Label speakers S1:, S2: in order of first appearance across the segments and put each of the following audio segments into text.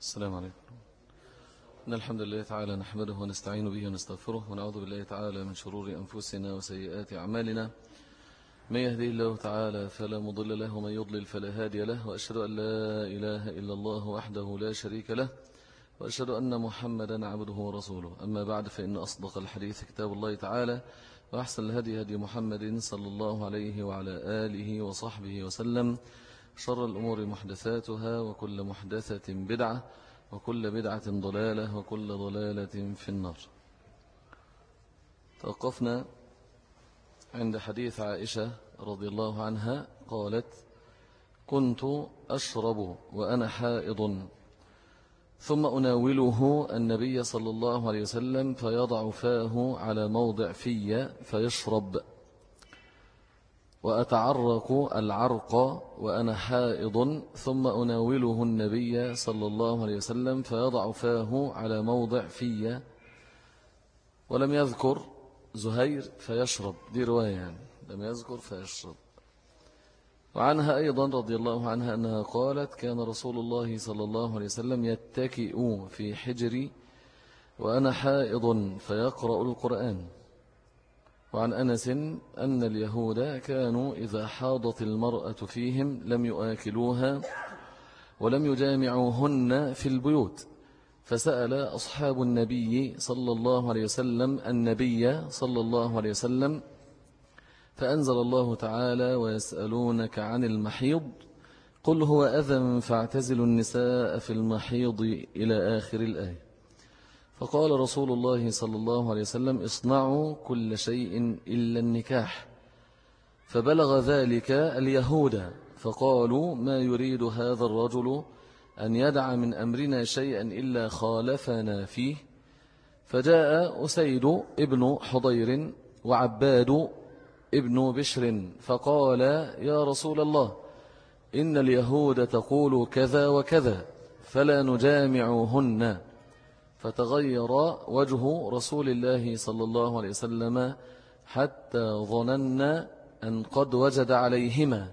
S1: السلام عليكم. إن الحمد لله تعالى نحمده ونستعين به ونستغفره ونعوذ بالله تعالى من شرور أنفسنا وسيئات أعمالنا. من يهدي الله تعالى فلا مضل له ومن يضلل فلا هادي له، وأشهد أن لا إله إلا الله وحده لا شريك له، وأشهد أن محمدا عبده ورسوله. أما بعد، فإن أصدق الحديث كتاب الله تعالى، وأحسن الهدي هدي محمد صلى الله عليه وعلى آله وصحبه وسلم. شر الأمور محدثاتها، وكل محدثة بدعة، وكل بدعة ضلالة، وكل ضلالة في النار. توقفنا عند حديث عائشة رضي الله عنها قالت: كنت أشرب وأنا حائض، ثم أناوله النبي صلى الله عليه وسلم فيضع فاه على موضع في فيشرب، وأتعرق العرق وأنا حائض، ثم أناوله النبي صلى الله عليه وسلم فيضع فاه على موضع في، ولم يذكر زهير فيشرب، دي رواية يعني لم يذكر فيشرب. وعنها أيضا رضي الله عنها أنها قالت: كان رسول الله صلى الله عليه وسلم يتكئ في حجري وأنا حائض فيقرأ القرآن. وعن أنس أن اليهود كانوا إذا حاضت المرأة فيهم لم يؤكلوها ولم يجامعوهن في البيوت، فسأل أصحاب النبي صلى الله عليه وسلم النبي صلى الله عليه وسلم، فأنزل الله تعالى: ويسألونك عن المحيض قل هو أذى فاعتزلوا النساء في المحيض إلى آخر الآية. فقال رسول الله صلى الله عليه وسلم: اصنعوا كل شيء إلا النكاح. فبلغ ذلك اليهود فقالوا: ما يريد هذا الرجل أن يدع من أمرنا شيئا إلا خالفنا فيه. فجاء أسيد ابن حضير وعباد ابن بشر فقال: يا رسول الله، إن اليهود تقول كذا وكذا فلا نجامعهن. فتغير وجه رسول الله صلى الله عليه وسلم حتى ظننا أن قد وجد عليهما،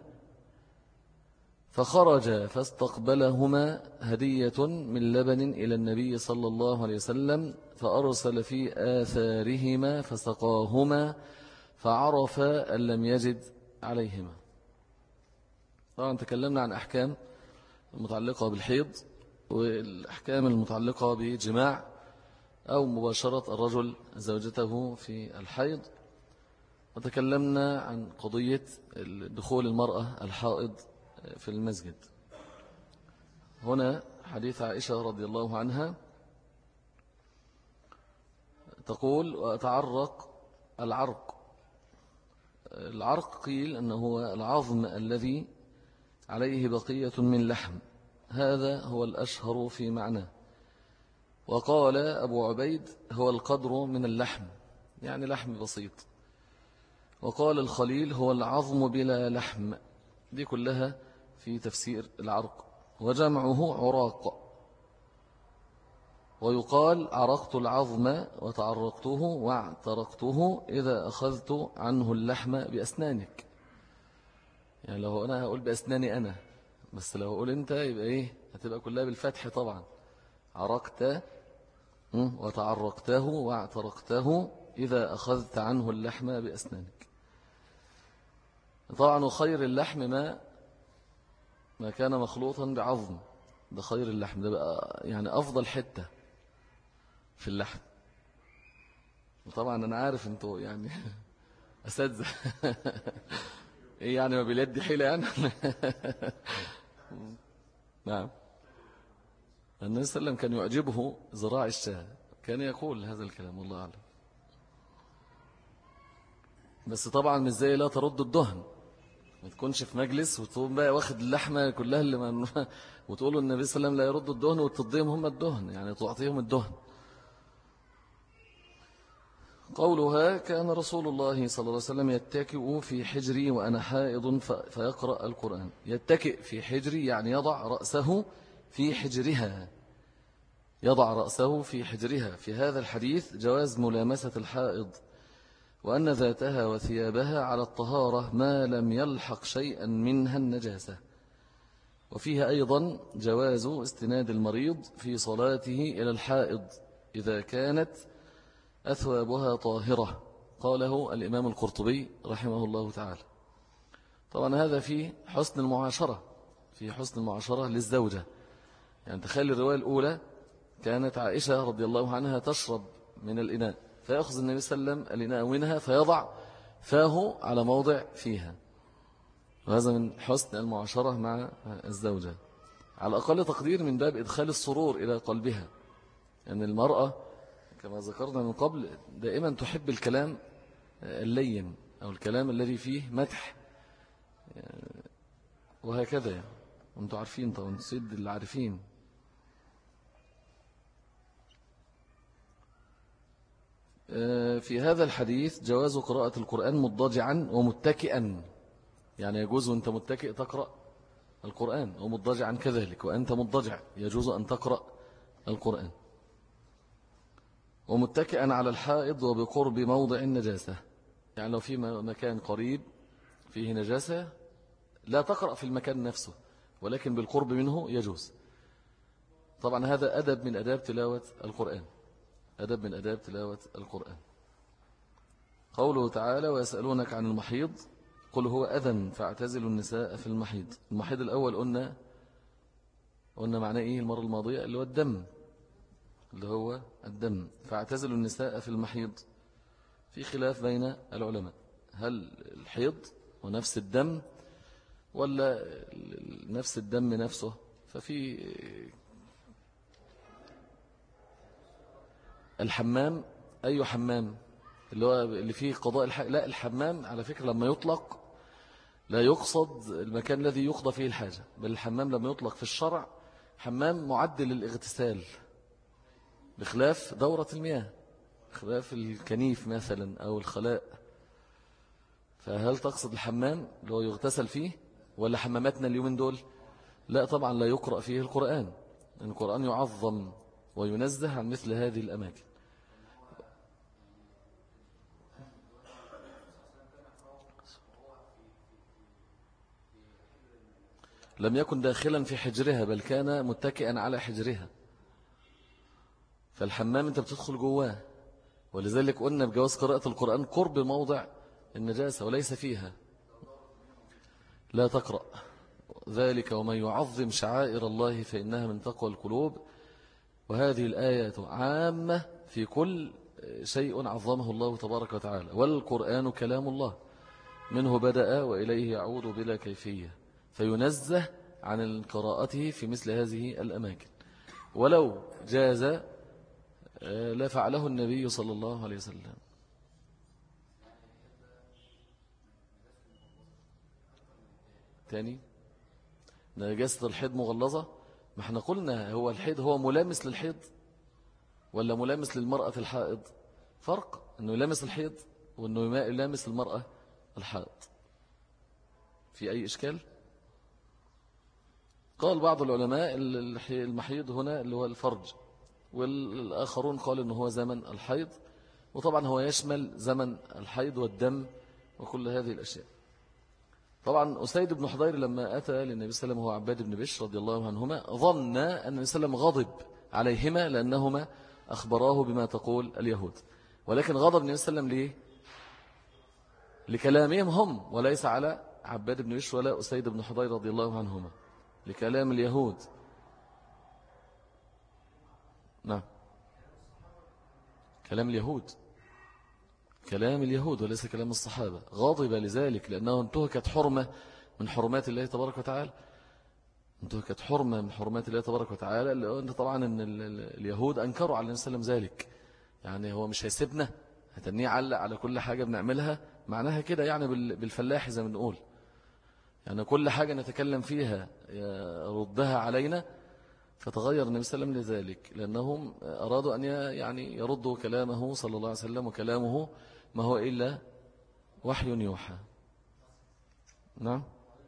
S1: فخرج فاستقبلهما هدية من لبن إلى النبي صلى الله عليه وسلم، فأرسل في آثارهما فسقاهما، فعرف أن لم يجد عليهما. طبعا تكلمنا عن أحكام المتعلقة بالحيض، والأحكام المتعلقة بجماع أو مباشرة الرجل زوجته في الحيض، وتكلمنا عن قضية دخول المرأة الحائض في المسجد. هنا حديث عائشة رضي الله عنها تقول: وأتعرق العرق. العرق قيل أنه هو العظم الذي عليه بقية من لحم، هذا هو الأشهر في معناه. وقال أبو عبيد: هو القدر من اللحم، يعني لحم بسيط. وقال الخليل: هو العظم بلا لحم. دي كلها في تفسير العرق، وجمعه عراق. ويقال: عرقت العظم وتعرقته واعترقته إذا أخذت عنه اللحم بأسنانك. يعني لو أنا هقول بأسناني أنا، بس لو أقول أنت يبقى إيه؟ هتبقى كلها بالفتح طبعا. عرقت وتعرقته واعترقته إذا أخذت عنه اللحم بأسنانك. طبعا وخير اللحم ما كان مخلوطا بعظم، ده خير اللحم، ده بقى يعني أفضل حتة في اللحم. وطبعا أنا عارف أنتوا يعني أساتذة إيه يعني، ما باليد حيلة يعني نعم. النبي صلى الله عليه وسلم كان يعجبه زراع الشاة، كان يقول هذا الكلام والله أعلم. بس طبعا مش زي لا ترد الدهن، ما تكونش في مجلس وتقوم بقى واخد اللحمة كلها اللي وتقولوا النبي صلى الله عليه وسلم لا يرد الدهن، وتضيهم هم الدهن، يعني تعطيهم الدهن. قولها: كان رسول الله صلى الله عليه وسلم يتكئ في حجري وأنا حائض فيقرأ القرآن. يتكئ في حجري يعني يضع رأسه في حجرها، يضع رأسه في حجرها. في هذا الحديث جواز ملامسة الحائض، وأن ذاتها وثيابها على الطهارة ما لم يلحق شيئا منها النجاسة. وفيها أيضا جواز استناد المريض في صلاته إلى الحائض إذا كانت أثوابها طاهرة، قاله الإمام القرطبي رحمه الله تعالى. طبعا هذا في حسن المعاشرة، في حسن المعاشرة للزوجة. يعني تخيل الرواية الأولى كانت عائشة رضي الله عنها تشرب من الإناء، فيأخذ النبي صلى الله عليه وسلم الإناء منها فيضع فاه على موضع فيها، وهذا من حسن المعاشرة مع الزوجة، على أقل تقدير من باب إدخال السرور إلى قلبها. يعني المرأة كما ذكرنا من قبل دائما تحب الكلام اللين أو الكلام الذي فيه مدح وهكذا. يعني أنتم عارفين طبعا، سيد العارفين. في هذا الحديث جواز قراءة القرآن مضطجعا ومتكئا، يعني يجوز وأنت متكئ تقرأ القرآن، ومضطجعا كذلك وأنت مضطجع يجوز أن تقرأ القرآن، ومتكئا على الحائض وبقرب موضع النجاسة. يعني لو في مكان قريب فيه نجاسة لا تقرأ في المكان نفسه، ولكن بالقرب منه يجوز. طبعا هذا أدب من أداب تلاوة القرآن، أدب من أداب تلاوة القرآن. قوله تعالى ويسألونك عن المحيض قل هو أذى فاعتزلوا النساء في المحيض. المحيض الأول قلنا معناه إيه المرة الماضية؟ اللي هو الدم، اللي هو الدم. فاعتزلوا النساء في المحيض، في خلاف بين العلماء، هل الحيض ونفس الدم ولا نفس الدم نفسه؟ ففي الحمام، أي حمام؟ اللي هو اللي فيه قضاء الحاجة؟ لا، الحمام على فكرة لما يطلق لا يقصد المكان الذي يقضى فيه الحاجة، بل الحمام لما يطلق في الشرع حمام معد للاغتسال، بخلاف دورة المياه، بخلاف الكنيف مثلا أو الخلاء. فهل تقصد الحمام اللي هو يغتسل فيه، ولا حماماتنا اليومين دول؟ لا طبعا لا يقرأ فيه القرآن، لأن القرآن يعظم وينزه عن مثل هذه الأماكن. لم يكن داخلا في حجرها، بل كان متكئا على حجرها، فالحمام انت بتدخل جواه، ولذلك قلنا بجواز قراءة القرآن قرب موضع النجاسة وليس فيها. لا تقرأ ذلك ومن يعظم شعائر الله فإنها من تقوى القلوب. وهذه الآية عامة في كل شيء عظمه الله تبارك وتعالى، والقرآن كلام الله منه بدأ وإليه يعود بلا كيفية، فينزه عن قراءته في مثل هذه الأماكن. ولو جاز لا فعله النبي صلى الله عليه وسلم. تاني، نجاسة الحيض مغلظة، ما احنا قلنا هو الحيض هو ملامس للحيض ولا ملامس للمرأة الحائض؟ فرق انه يلامس الحيض وانه يلامس المرأة الحائض. في أي إشكال؟ قال بعض العلماء المحيض هنا اللي هو الفرج، والآخرون قالوا أنه هو زمن الحيض، وطبعا هو يشمل زمن الحيض والدم وكل هذه الأشياء. طبعا أسيد بن حضير لما أتى للنبي صلى الله عليه وسلم هو عباد بن بشر رضي الله عنهما، ظن أن النبي صلى الله عليه وسلم غضب عليهما لأنهما أخبراه بما تقول اليهود، ولكن غضب النبي صلى الله عليه وسلم ليه؟ لكلامهم هم، وليس على عباد بن بشر ولا أسيد بن حضير رضي الله عنهما، لكلام اليهود. نعم، كلام اليهود، كلام اليهود وليس كلام الصحابة. غاضب لذلك لأنه انتهكت حرمة من حرمات الله تبارك وتعالى، انتهكت حرمة من حرمات الله تبارك وتعالى. لأن طبعا أن اليهود أنكروا على النبي صلى الله عليه وسلم ذلك، يعني هو مش هيسيبنا، هتنيه علق على كل حاجة بنعملها، معناها كده يعني بالفلاح زي ما نقول، يعني كل حاجة نتكلم فيها يردها علينا. فتغير النبي صلى الله عليه وسلم لذلك، لأنهم أرادوا أن يعني يردوا كلامه صلى الله عليه وسلم، وكلامه ما هو إلا وحي يوحى. نعم.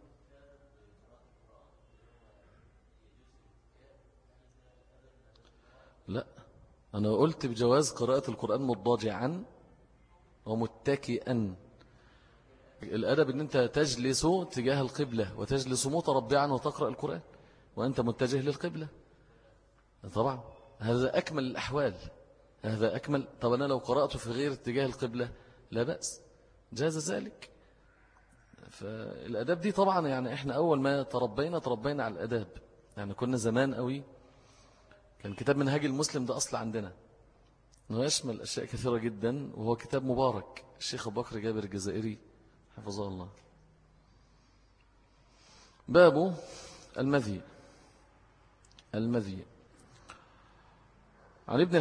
S1: لا، أنا قلت بجواز قراءة القرآن مضاجعا ومتكئا. الأدب أن أنت تجلس تجاه القبلة وتجلس متربعا وتقرأ القرآن، وأنت متجه للقبلة. طبعا هذا أكمل الأحوال، هذا أكمل. طب أنا لو قرأت في غير اتجاه القبلة لا بأس، جاز ذلك. فالأداب دي طبعا يعني إحنا أول ما تربينا على الأداب. يعني كنا زمان قوي كان كتاب منهاج المسلم ده أصل عندنا، أنه يشمل أشياء كثيرة جدا، وهو كتاب مبارك الشيخ أبو بكر جابر الجزائري حفظه الله. باب المذي. عن ابن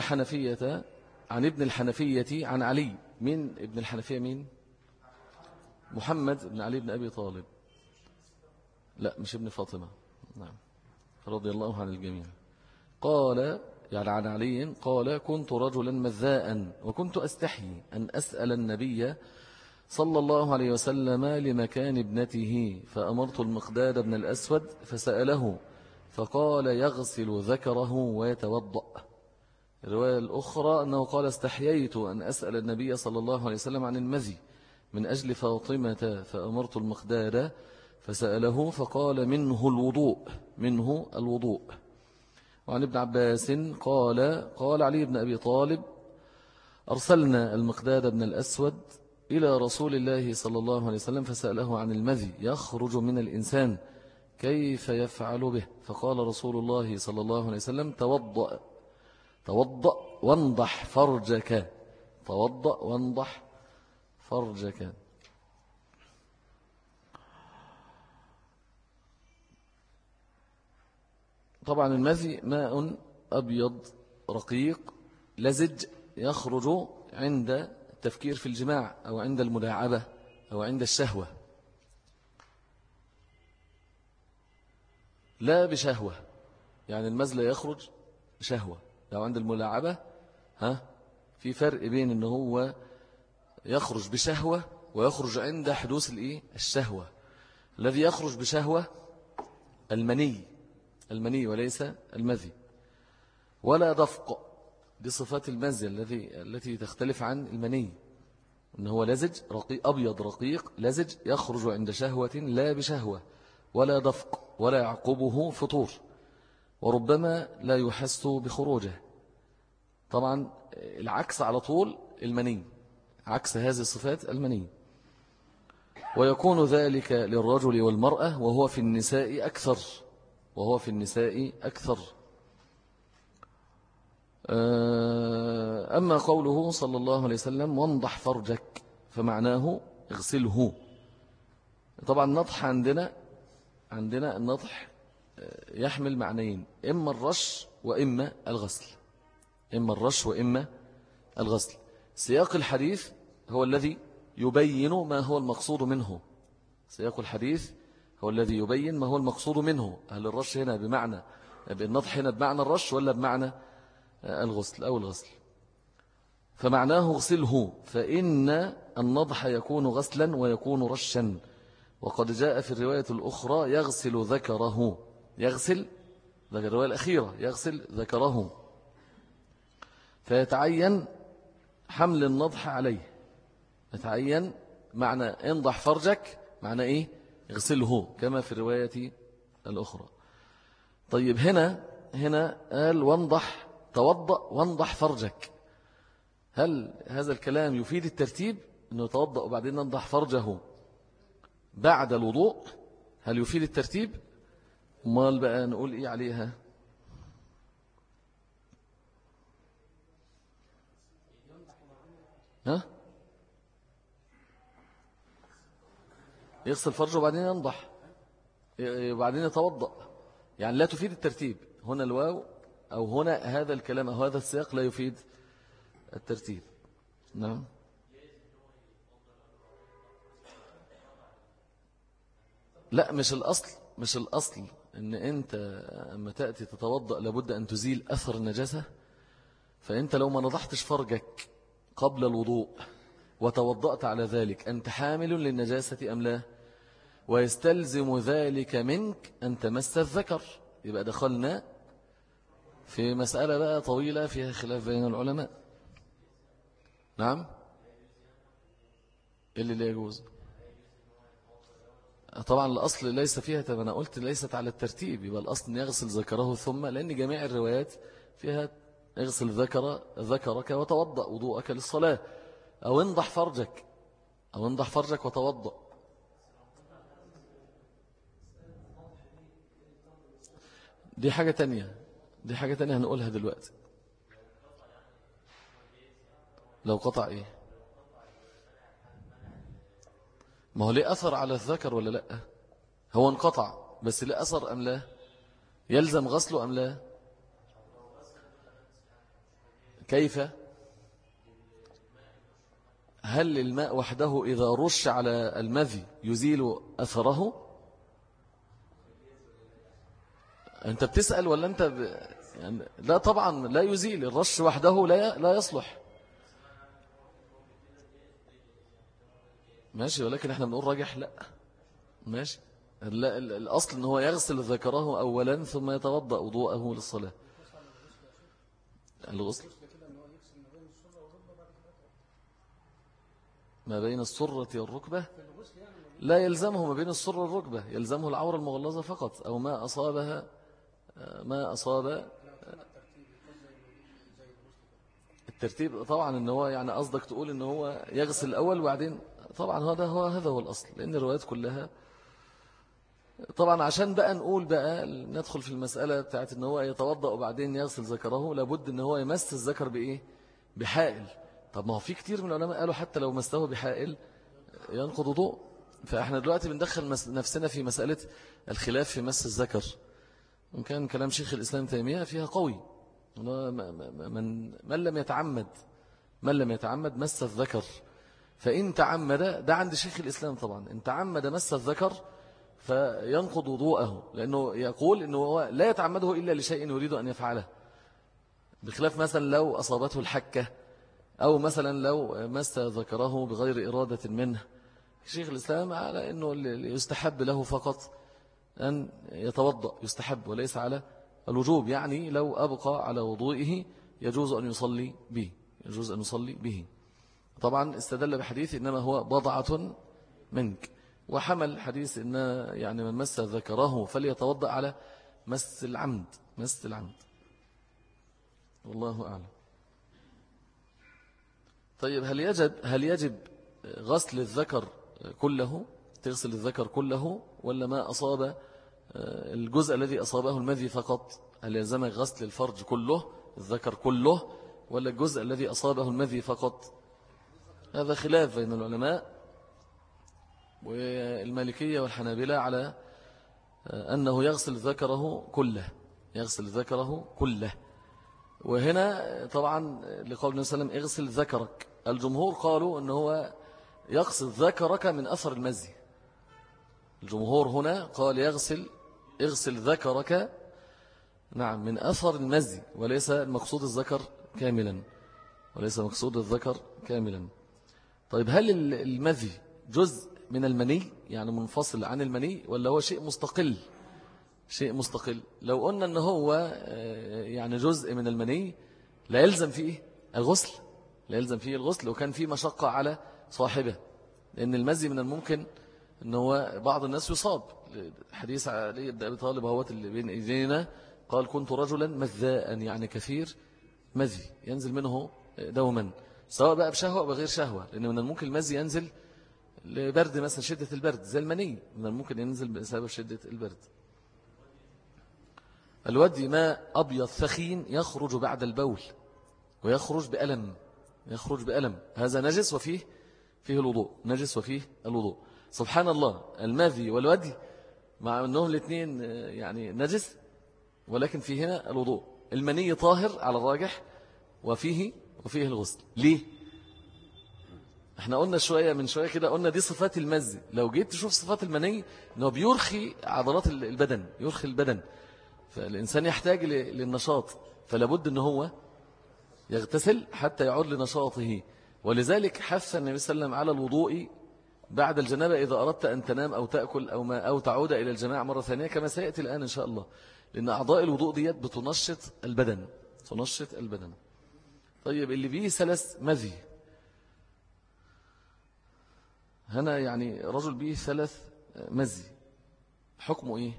S1: الحنفية عن علي. من ابن الحنفية؟ مين؟ محمد بن علي بن أبي طالب، لا مش ابن فاطمة، نعم، رضي الله عن الجميع. قال يعني عن علي قال: كنت رجلا مذاء وكنت أستحي أن أسأل النبي صلى الله عليه وسلم لمكان ابنته، فأمرت المقداد بن الأسود فسأله فقال: يغسل ذكره ويتوضأ. الرواية الأخرى أنه قال: استحييت أن أسأل النبي صلى الله عليه وسلم عن المذي من أجل فاطمة، فأمرت المقداد فسأله فقال: منه الوضوء. وعن ابن عباس قال علي بن أبي طالب: أرسلنا المقداد بن الأسود إلى رسول الله صلى الله عليه وسلم فسأله عن المذي يخرج من الإنسان كيف يفعل به، فقال رسول الله صلى الله عليه وسلم: توضأ وانضح فرجك. توضأ وانضح فرجك. طبعا المذي ماء أبيض رقيق لزج يخرج عند التفكير في الجماع أو عند الملاعبة أو عند الشهوة، لا بشهوة. يعني المذي لا يخرج شهوة. لو عند الملاعبة في فرق بين أنه هو يخرج بشهوة ويخرج عند حدوث الشهوة. الذي يخرج بشهوة المني وليس المذي. ولا دفق، دي صفات المذي التي تختلف عن المني، إن هو لزج رقيق أبيض رقيق لزج يخرج عند شهوة لا بشهوة. ولا دفق ولا يعقبه فطور، وربما لا يحس بخروجه. طبعا العكس على طول المني، عكس هذه الصفات المني. ويكون ذلك للرجل والمرأة وهو في النساء أكثر. أما قوله صلى الله عليه وسلم: وانضح فرجك، فمعناه اغسله. طبعا النضح عندنا النضح يحمل معنيين: إما الرش وإما الغسل. سياق الحديث هو الذي يبين ما هو المقصود منه. هل الرش هنا بمعنى النضح هنا بمعنى الرش ولا بمعنى الغسل؟ فمعناه اغسله، فإن النضح يكون غسلا ويكون رشا. وقد جاء في الرواية الأخرى: يغسل ذكره. الرواية الأخيرة يغسل ذكره، فيتعين حمل النضح عليه. يتعين معنى انضح فرجك معنى إيه؟ اغسله، كما في الرواية الأخرى. طيب هنا قال توضأ وانضح فرجك. هل هذا الكلام يفيد الترتيب، أنه يتوضأ وبعدين ينضح فرجه بعد الوضوء؟ هل يفيد الترتيب؟ مال بقى نقول إيه عليها؟ يغسل فرجه وبعدين ينضح وبعدين يتوضأ، يعني لا تفيد الترتيب. هنا الواو أو هنا هذا الكلام أو هذا السياق لا يفيد الترتيب. نعم. لا، مش الأصل إن أنت أما تأتي تتوضأ لابد أن تزيل أثر النجاسة. فأنت لو ما نضحتش فرجك قبل الوضوء وتوضأت على ذلك، أنت حامل للنجاسة أم لا؟ ويستلزم ذلك منك أن تمس الذكر. يبقى دخلنا في مسألة بقى طويلة فيها خلاف بين العلماء. نعم. اللي لا يجوز طبعا الأصل ليس فيها، طب أنا قلت ليست على الترتيب، يبقى الأصل أن يغسل ذكره ثم، لأن جميع الروايات فيها اغسل ذكرك وتوضأ وضوءك للصلاة، أو انضح فرجك، أو انضح فرجك وتوضأ. دي حاجة تانية، دي حاجة تانية هنقولها دلوقتي. لو قطع إيه؟ ما هو ليه أثر على الذكر ولا لا؟ هو انقطع بس ليه أثر أم لا؟ يلزم غسله أم لا؟ كيف؟ هل الماء وحده إذا رش على المذي يزيل أثره؟ أنت بتسأل ولا أنت يعني لا طبعا لا يزيل، الرش وحده لا يصلح. ماشي، ولكن احنا بنقول راجح لا. ماشي، لا الأصل أنه هو يغسل ذكره أولا ثم يتوضأ وضوءه للصلاة. الغسل ما بين السرة والركبة لا يلزمه ما بين السرة والركبة، يلزمه العورة المغلظة فقط، أو ما أصابها، ما أصاب. الترتيب طبعا ان هو يعني قصدك تقول ان هو يغسل الأول وبعدين، طبعا هذا هو الأصل، لأن الروايات كلها طبعا. عشان بقى نقول بقى ندخل في المسألة بتاعت ان هو يتوضأ وبعدين يغسل ذكره، لابد ان هو يمس الذكر بإيه؟ بحائل. طب ما هو في كتير من العلماء قالوا حتى لو مسته بحائل ينقض وضوء. فاحنا دلوقتي بندخل نفسنا في مسألة الخلاف في مس الذكر، وإن كان كلام شيخ الإسلام تيمية فيها قوي. من لم يتعمد مس الذكر، فإن تعمد، ده عند شيخ الإسلام طبعا، إن تعمد مس الذكر فينقض وضوءه، لأنه يقول إنه هو لا يتعمده إلا لشيء يريد أن يفعله، بخلاف مثلا لو أصابته الحكة، أو مثلا لو مس ذكره بغير إرادة منه. شيخ الإسلام على أنه يستحب له فقط أن يتوضأ، يستحب وليس على الوجوب، يعني لو أبقى على وضوئه يجوز أن يصلي به، يجوز أن يصلي به. طبعا استدل بحديث إنما هو بضعة منك، وحمل حديث إن يعني من مس ذكره فليتوضأ على مس العمد، مس العمد، والله أعلم. طيب هل يجب غسل الذكر كله، تغسل الذكر كله، ولا ما أصاب الجزء الذي أصابه المذي فقط؟ هل يلزمك غسل الفرج كله، الذكر كله، ولا الجزء الذي أصابه المذي فقط؟ هذا خلاف بين العلماء، والمالكية والحنابلة على أنه يغسل ذكره كله، يغسل ذكره كله. وهنا طبعا لقول النبي صلى الله عليه وسلم اغسل ذكرك، الجمهور قالوا أنه هو يغسل ذكرك من أثر المزي. الجمهور هنا قال اغسل ذكرك، نعم، من أثر المزي، وليس المقصود الذكر كاملا، وليس مقصود الذكر كاملا. طيب هل المذي جزء من المني، يعني منفصل عن المني، ولا هو شيء مستقل؟ شيء مستقل. لو قلنا أنه هو يعني جزء من المني لا يلزم فيه الغسل، لا يلزم فيه الغسل، وكان فيه مشقة على صاحبه، لأن المزي من الممكن أنه هو بعض الناس يصاب. حديث علي بن أبي طالب هو اللي بين إيدينا، قال كنت رجلا مذاء، يعني كثير مزي ينزل منه دوما، سواء بقى بشهوة أو بغير شهوة، لأن من الممكن المزي ينزل لبرد مثلا، شدة البرد، زي المني من الممكن ينزل بسبب شدة البرد. الودي ماء أبيض ثخين يخرج بعد البول، ويخرج بألم، يخرج بألم، هذا نجس وفيه الوضوء، نجس وفيه الوضوء. سبحان الله، المذي والودي مع أنهم الاثنين يعني نجس، ولكن فيه هنا الوضوء. المني طاهر على الراجح، وفيه الغسل. ليه؟ احنا قلنا من شوية كده، قلنا دي صفات المزي. لو جيت تشوف صفات المني انه بيرخي عضلات البدن، يرخي البدن، فالإنسان يحتاج للنشاط، فلا بد ان هو يغتسل حتى يعود لنشاطه. ولذلك حث النبي صلى الله عليه وسلم على الوضوء بعد الجنابة إذا أردت أن تنام أو تأكل أو تعود إلى الجماعة مرة ثانية، كما سيأتي الآن إن شاء الله، لأن أعضاء الوضوء ديت بتنشط البدن، تنشط البدن. طيب اللي بيه ثلاث مذي، هنا يعني رجل بيه ثلاث مزي حكمه إيه؟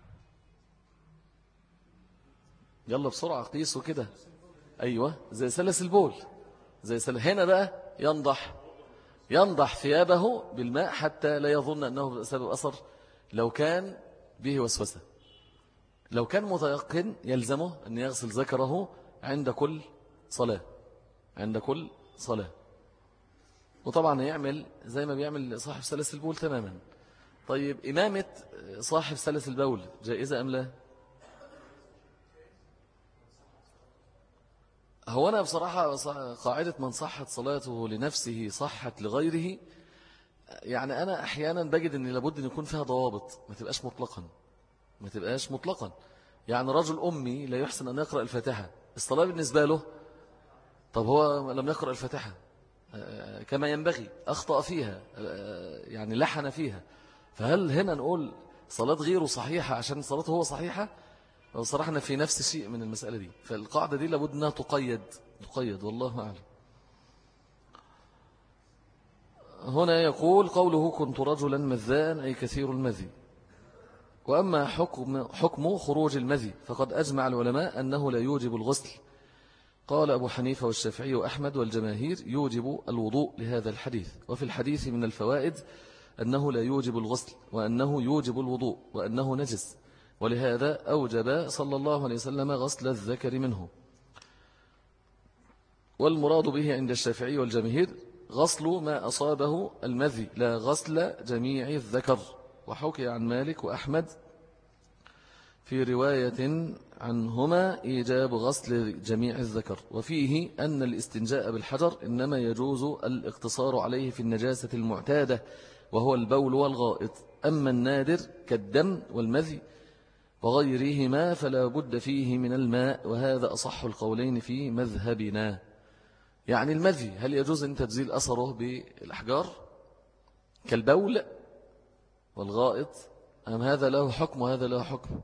S1: يلا بسرعة قيسوا كده. أيوة زي سلس البول، هنا بقى ينضح ثيابه بالماء حتى لا يظن أنه سبب أثر. لو كان به وسوسة، لو كان متيقن يلزمه أن يغسل ذكره عند كل صلاة، وطبعا يعمل زي ما بيعمل صاحب سلس البول تماما. طيب إمامة صاحب سلس البول جائزة أم لا؟ هو أنا بصراحة قاعدة من صحت صلاته لنفسه صحت لغيره، يعني أنا أحيانا بجد أن لابد أن يكون فيها ضوابط، ما تبقاش مطلقا. يعني رجل أمي لا يحسن أن يقرأ الفاتحة، الصلاة بالنسبة له، طب هو لم يقرأ الفاتحة كما ينبغي، أخطأ فيها، يعني لحن فيها، فهل هنا نقول صلاة غيره صحيحة عشان صلاته هو صحيحة؟ صراحة أنا في نفس شيء من المسألة دي، فالقاعدة دي لابد أنها تقيد والله أعلم. هنا يقول قوله كنت رجلا مذان أي كثير المذي. وأما حكم خروج المذي فقد أجمع العلماء أنه لا يوجب الغسل. قال أبو حنيفة والشافعي وأحمد والجماهير يوجب الوضوء لهذا الحديث. وفي الحديث من الفوائد أنه لا يوجب الغسل، وأنه يوجب الوضوء، وأنه نجس، ولهذا أوجب صلى الله عليه وسلم غسل الذكر منه. والمراد به عند الشافعي والجماهير غسل ما أصابه المذي، لا غسل جميع الذكر. وحكي عن مالك وأحمد في رواية عنهما إيجاب غسل جميع الذكر، وفيه أن الاستنجاء بالحجر إنما يجوز الاقتصار عليه في النجاسة المعتادة وهو البول والغائط. أما النادر كالدم والمذي وغيرهما فلا بد فيه من الماء، وهذا أصح القولين في مذهبنا. يعني المذي هل يجوز أن تجزيل أثره بالأحجار كالبول والغائط، أم هذا له حكم وهذا له حكم؟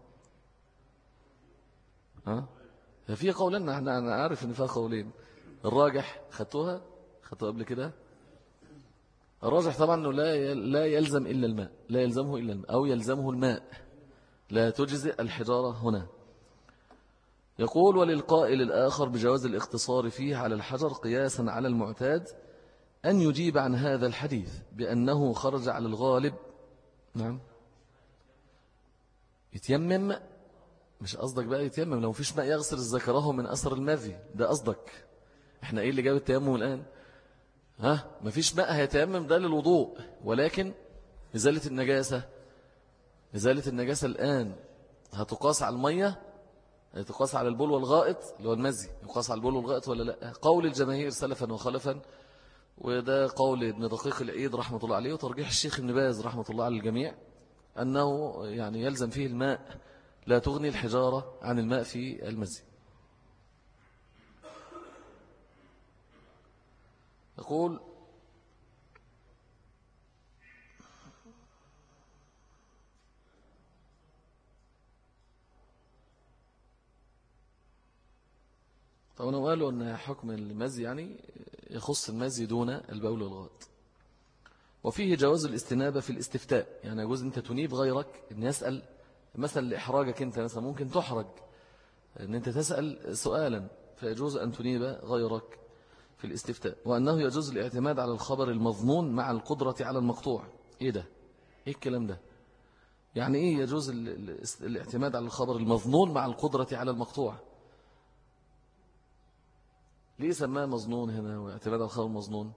S1: ففي قولين، أنا عارف أن فيها قولين. الراجح خدتوها قبل كده. الراجح طبعا أنه لا يلزم إلا الماء، لا يلزمه إلا الماء أو يلزمه الماء، لا تجزئ الحجارة هنا. يقول وللقائل الآخر بجواز الاقتصار فيه على الحجر قياسا على المعتاد أن يجيب عن هذا الحديث بأنه خرج على الغالب. نعم يتيمم، مش قصدك بقى يتيمم لو فيش ماء يغسل ذكره من أثر المذي، ده قصدك. احنا ايه اللي جاب التيمم الآن؟ مفيش ماء هيتيمم، ده للوضوء، ولكن إزالة النجاسة الآن هتقاس على المية، تقاس على البول والغائط اللي هو المزي، يقاس على البول والغائط ولا لا؟ قول الجماهير سلفا وخلفا، وده قول ابن دقيق العيد رحمة الله عليه وترجيح الشيخ ابن باز رحمة الله على الجميع، أنه يعني يلزم فيه الماء، لا تغني الحجارة عن الماء في المزي. يقول طبعا قالوا أن حكم المزي يعني يخص المزي دون البول والغائط. وفيه جواز الاستنابة في الاستفتاء، يعني يجوز أنت تنيب غيرك أن يسأل، مثلا لإحراجك أنت مثلا ممكن تحرج أن أنت تسأل سؤالا، فيجوز أن تنيب غيرك في الاستفتاء. وأنه يجوز الاعتماد على الخبر المظنون مع القدرة على المقطوع. إيه ده؟ إيه الكلام ده؟ يعني إيه يجوز الاعتماد على الخبر المظنون مع القدرة على المقطوع؟ ليه سماه مظنون هنا واعتماد على الخبر المظنون؟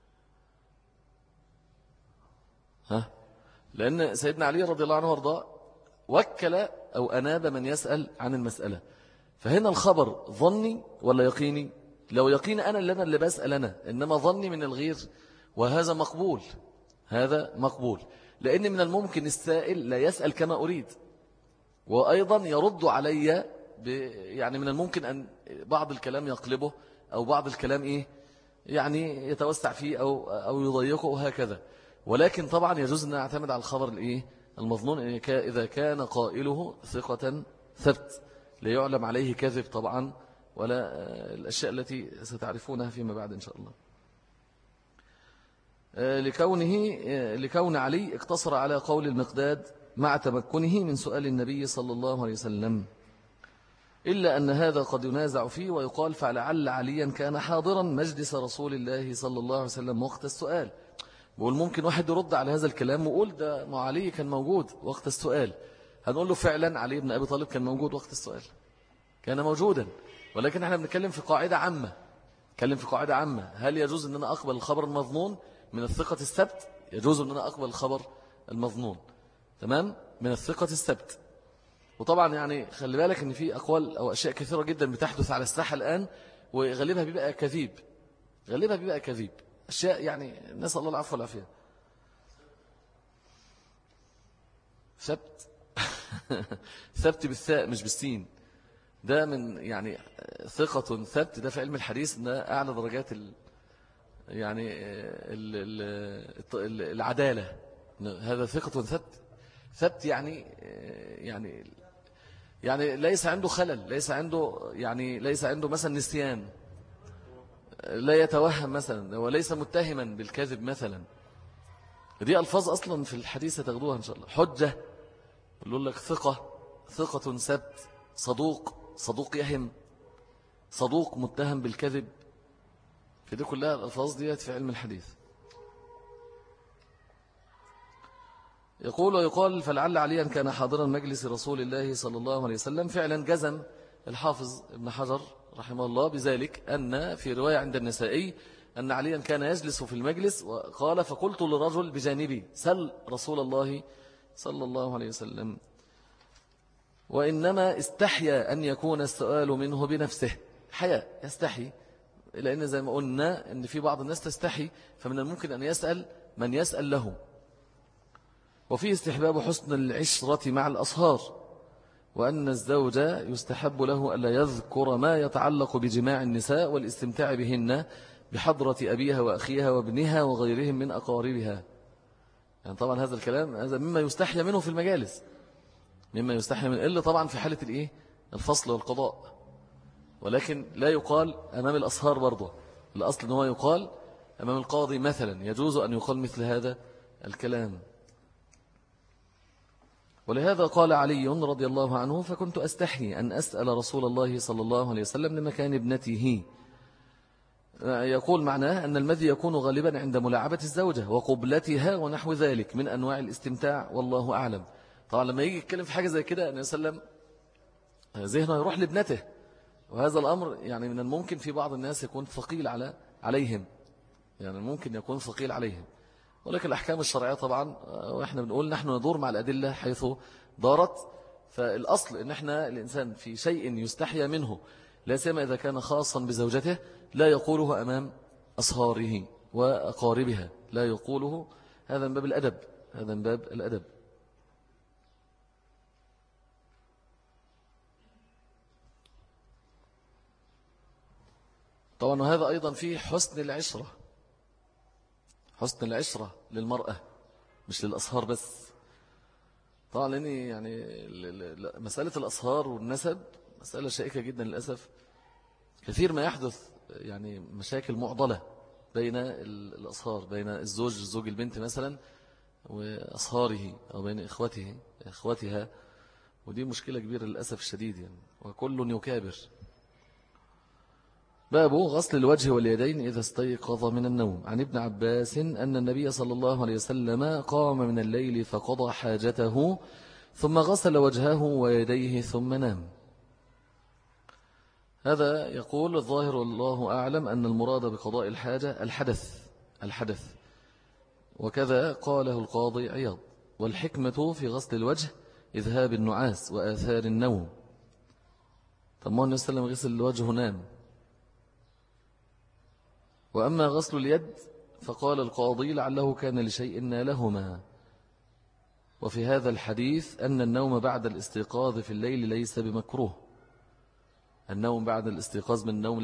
S1: لأن سيدنا علي رضي الله عنه وارضاه وكل أو أناب من يسأل عن المسألة، فهنا الخبر ظني ولا يقيني؟ لو يقيني أنا اللي بسأل أنا، إنما ظني من الغير، وهذا مقبول، هذا مقبول، لأن من الممكن السائل لا يسأل كما أريد، وأيضا يرد علي يعني من الممكن أن بعض الكلام يقلبه، أو بعض الكلام يعني يتوسع فيه أو يضيقه وهكذا. ولكن طبعا يجوز أن نعتمد على الخبر المظنون إذا كان قائله ثقة ثبت، لا يعلم عليه كذب طبعا، ولا الأشياء التي ستعرفونها فيما بعد إن شاء الله. لكون علي اقتصر على قول المقداد مع تمكنه من سؤال النبي صلى الله عليه وسلم، إلا أن هذا قد ينازع فيه ويقال فلعل عليا كان حاضرا مجلس رسول الله صلى الله عليه وسلم وقت السؤال. بقول ممكن واحد يرد على هذا الكلام ويقول ده ما علي كان موجود وقت السؤال. هنقول له فعلا علي بن أبي طالب كان موجود وقت السؤال، كان موجودا، ولكن احنا بنتكلم في قاعدة عامة. نتكلم في قاعدة عامة، هل يجوز أن أنا أقبل الخبر المظنون من الثقة السبت؟ يجوز أن أنا أقبل الخبر المظنون تمام من الثقة السبت. وطبعا يعني خلي بالك أن في أقوال أو أشياء كثيرة جدا بتحدث على الساحة الآن، وغالبها بيبقى كذيب، غالبها بيبقى كذيب، أشياء يعني نسأل الله العفو والعافية. سبت ثبت بالثاء مش بالسين، ده من يعني ثقة ثبت، ده في علم الحديث ده أعلى درجات يعني العدالة. هذا ثقة ثبت، ثبت يعني ليس عنده خلل، ليس عنده مثلا نسيان، لا يتوهم مثلا، وليس متهما بالكذب مثلا. دي ألفاظ أصلا في الحديث تاخدوها إن شاء الله. حجة يقول لك ثقة ثبت، صدوق يهم، صدوق متهم بالكذب. في دي كلها الألفاظ دي في علم الحديث. ويقال فلعل عليا كان حاضرا مجلس رسول الله صلى الله عليه وسلم. فعلا جزم الحافظ ابن حجر رحمه الله بذلك، أن في رواية عند النسائي أن عليا كان يجلس في المجلس وقال فقلت لرجل بجانبي سل رسول الله صلى الله عليه وسلم، وإنما استحيا أن يكون السؤال منه بنفسه، حياء يستحي، لأن زي ما قلنا أن في بعض الناس تستحي، فمن الممكن أن يسأل من يسأل له. وفي استحباب حسن العشرة مع الأصهار، وأن الزوج يستحب له ألا يذكر ما يتعلق بجماع النساء والاستمتاع بهن بحضرة أبيها وأخيها وابنها وغيرهم من أقاربها. يعني طبعا هذا الكلام هذا مما يستحي منه في المجالس، مما يستحي منه، إلا طبعا في حالة الفصل والقضاء، ولكن لا يقال أمام الأصهار برضه. الأصل أنه يقال أمام القاضي مثلا، يجوز أن يقال مثل هذا الكلام. ولهذا قال علي رضي الله عنه فكنت أستحي أن أسأل رسول الله صلى الله عليه وسلم لمكان ابنته. يقول معناه أن المذي يكون غالبا عند ملاعبة الزوجة وقبلتها ونحو ذلك من أنواع الاستمتاع، والله أعلم. طبعا لما يجي يتكلم في حاجة زي كده النبي صلى الله عليه وسلم ذهنه يروح لابنته، وهذا الأمر يعني من الممكن في بعض الناس يكون ثقيل عليهم، يعني ممكن يكون ثقيل عليهم. ولكن الأحكام الشرعية طبعا، وإحنا بنقول نحن ندور مع الأدلة حيث دارت. فالأصل إن إحنا الإنسان في شيء يستحيا منه، لا سيما إذا كان خاصا بزوجته، لا يقوله أمام أصهاره وأقاربها، لا يقوله. هذا من باب الأدب، هذا من باب الأدب. طبعا وهذا أيضا فيه حسن العشرة، حسن العشرة للمرأة مش للأصهار بس. طبعا لأن يعني مسألة الأصهار والنسب مسألة شائكة جدا للأسف. كثير ما يحدث يعني مشاكل معضلة بين الأصهار، بين زوج البنت مثلا وأصهاره، أو بين إخوتها، ودي مشكلة كبيرة للأسف الشديد يعني، وكل يكابر. باب غسل الوجه واليدين إذا استيقظ من النوم. عن ابن عباس أن النبي صلى الله عليه وسلم قام من الليل فقضى حاجته ثم غسل وجهه ويديه ثم نام. هذا يقول الظاهر والله أعلم أن المراد بقضاء الحاجة الحدث، وكذا قاله القاضي عياض. والحكمة في غسل الوجه إذهاب النعاس وآثار النوم. طب ما النبي صلى الله عليه وسلم غسل الوجه نام. وأما غسل اليد فقال القاضي لعله كان لشيء نالهما. وفي هذا الحديث أن النوم بعد الاستيقاظ في الليل ليس بمكروه. النوم بعد الاستيقاظ من النوم